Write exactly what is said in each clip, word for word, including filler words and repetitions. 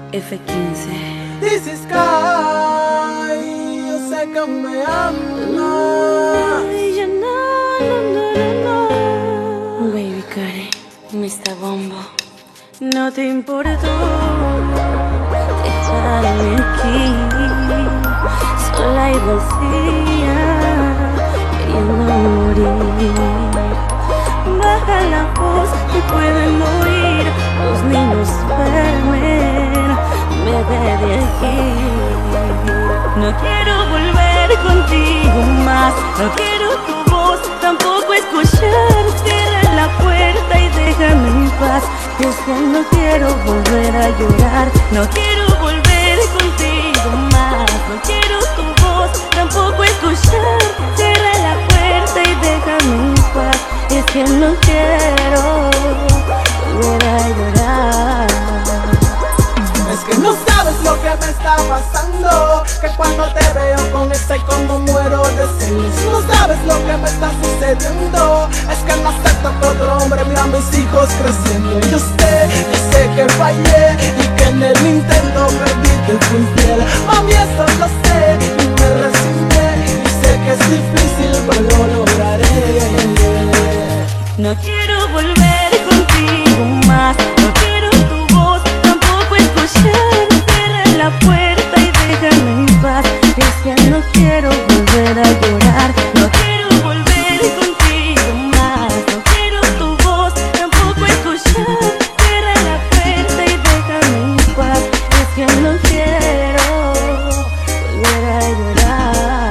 F quince. This is Sky, yo sé que me amas. Ay, yo no, no, no, no, no. Baby Karen, mister Bombo, no te importó dejarme aquí, sola y vacía, queriendo morir. Baja la voz, te pueden oír, los niños duermen, vete de aquí. No quiero volver contigo más, no quiero tu voz, tampoco escuchar. Cierra la puerta y déjame en paz. Es que no quiero volver a llorar, no quiero volver contigo más. No quiero tu voz, tampoco escuchar. Cierra la puerta y déjame en paz. Es que no quiero volver a llorar. Es que no sabes lo que me está pasando, que cuando te veo con ese como muero de celos. No sabes lo que me está sucediendo, es que no acepto que otro hombre mira a mis hijos creciendo. Yo sé, yo sé que fallé y que en el intento perdí, te fui infiel. Mami, eso lo sé y me resigné, y sé que es difícil pero lo lograré. No quiero volver contigo más, no quiero tu voz, tampoco escuchar. Cierra la puerta y déjame en paz. Es que no quiero volver a llorar, no quiero volver contigo más. No quiero tu voz, tampoco escuchar. Cierra la puerta y déjame en paz. Es que no quiero volver a llorar.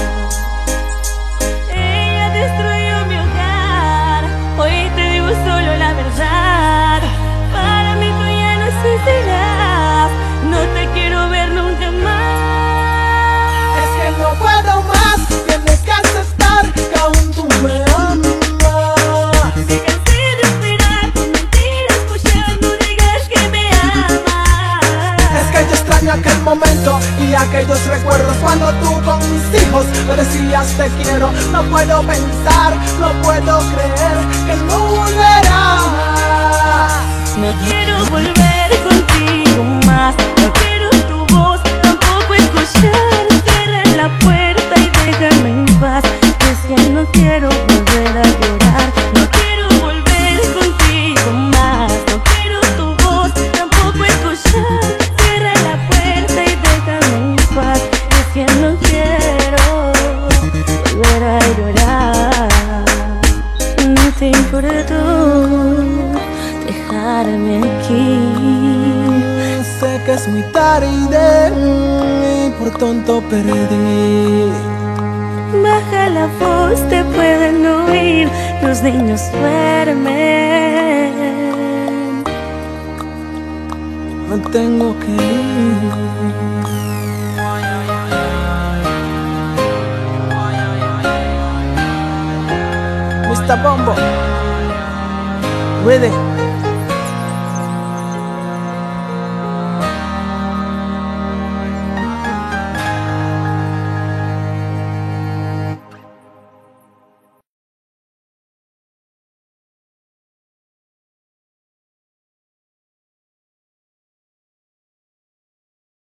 Ella destruyó mi hogar, hoy te digo solo la verdad. Para mí tú ya no existirás, no te quiero ver nunca más. Es que no puedo más, tienes que aceptar que aún tú me amas. Me cansé de esperar tu mentira, escuchar, no digas que me amas. Es que yo extraño aquel momento y aquellos recuerdos cuando tú con mis hijos me decías te quiero. No puedo pensar, no puedo creer que no volverás. No quiero volver contigo más, no quiero tu voz, tampoco escuchar. Cierra la puerta y déjame en paz. Es que no quiero volver a llorar, no quiero volver contigo más. No quiero tu voz, tampoco escuchar. Cierra la puerta y déjame en paz. Es que no quiero volver a llorar. No te importó dejarme aquí. Sé que es muy tarde y por tonto perdí. Baja la voz, te pueden oír, los niños duermen. Me tengo que ir. mister Bombo, ready.